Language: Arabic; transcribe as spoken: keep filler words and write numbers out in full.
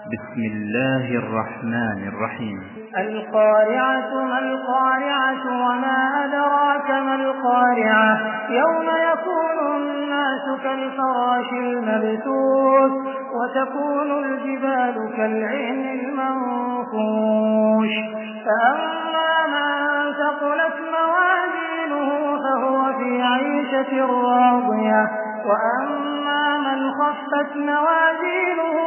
بسم الله الرحمن الرحيم. القارعة ما القارعة وما أدراك ما القارعة يوم يكون الناس كالفراش المبثوث وتكون الجبال كالعهن المنفوش فأما من ثقلت موازينه فهو في عيشة راضية وأما من خفت موازينه